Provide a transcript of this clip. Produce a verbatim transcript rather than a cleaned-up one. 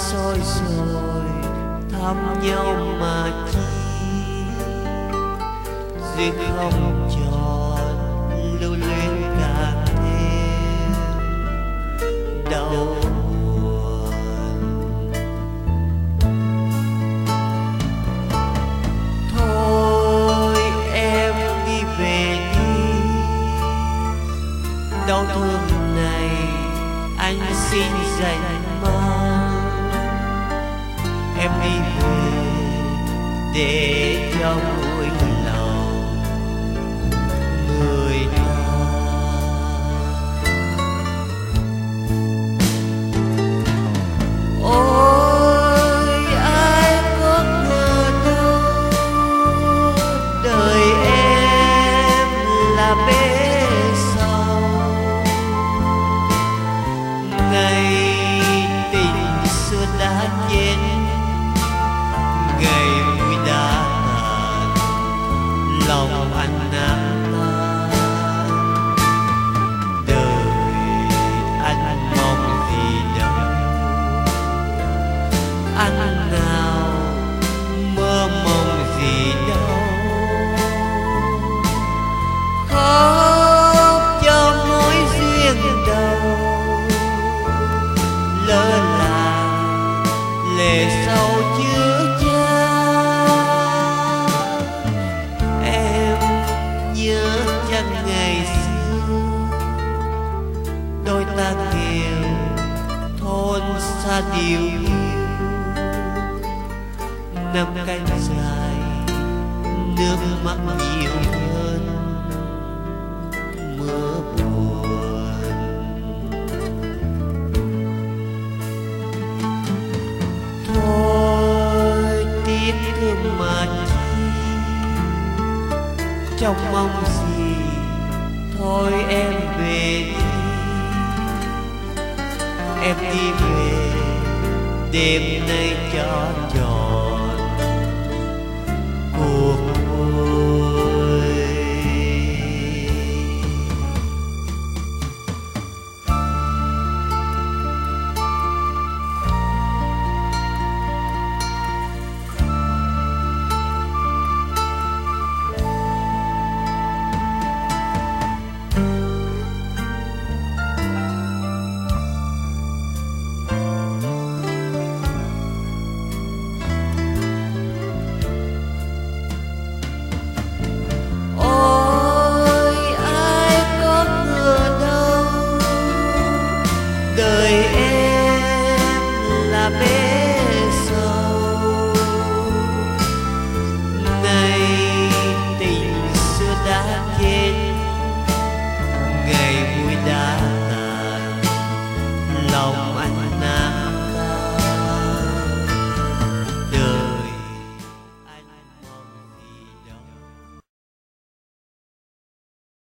soi rồi thăm nhau mà chi, duyên không tròn lưu luyến càng thêm đau buồn. Thôi em đi về đi, đau thương này anh xin dành mang. Em đi về để cho vui lòng người ta. Ôi ai có ngờ đâu đời em là bể sầu, ngày tình xưa đã chết, ngày vui đã tàn, lòng anh nát tan. Đời anh mong gì đâu, anh nào mơ mộng gì đâu. Khóc cho mối duyên đầu, lỡ làng lệ sâu chứa chan. Em nhớ chăng ngày xưa đôi ta nghèo thôn xa điều hiu, năm cánh dài nước mắt nhiều hơn mưa buồn. Thôi tiếc thương mà chi, trong mong gì thôi em về đi. Em đi về đêm nay cho tròn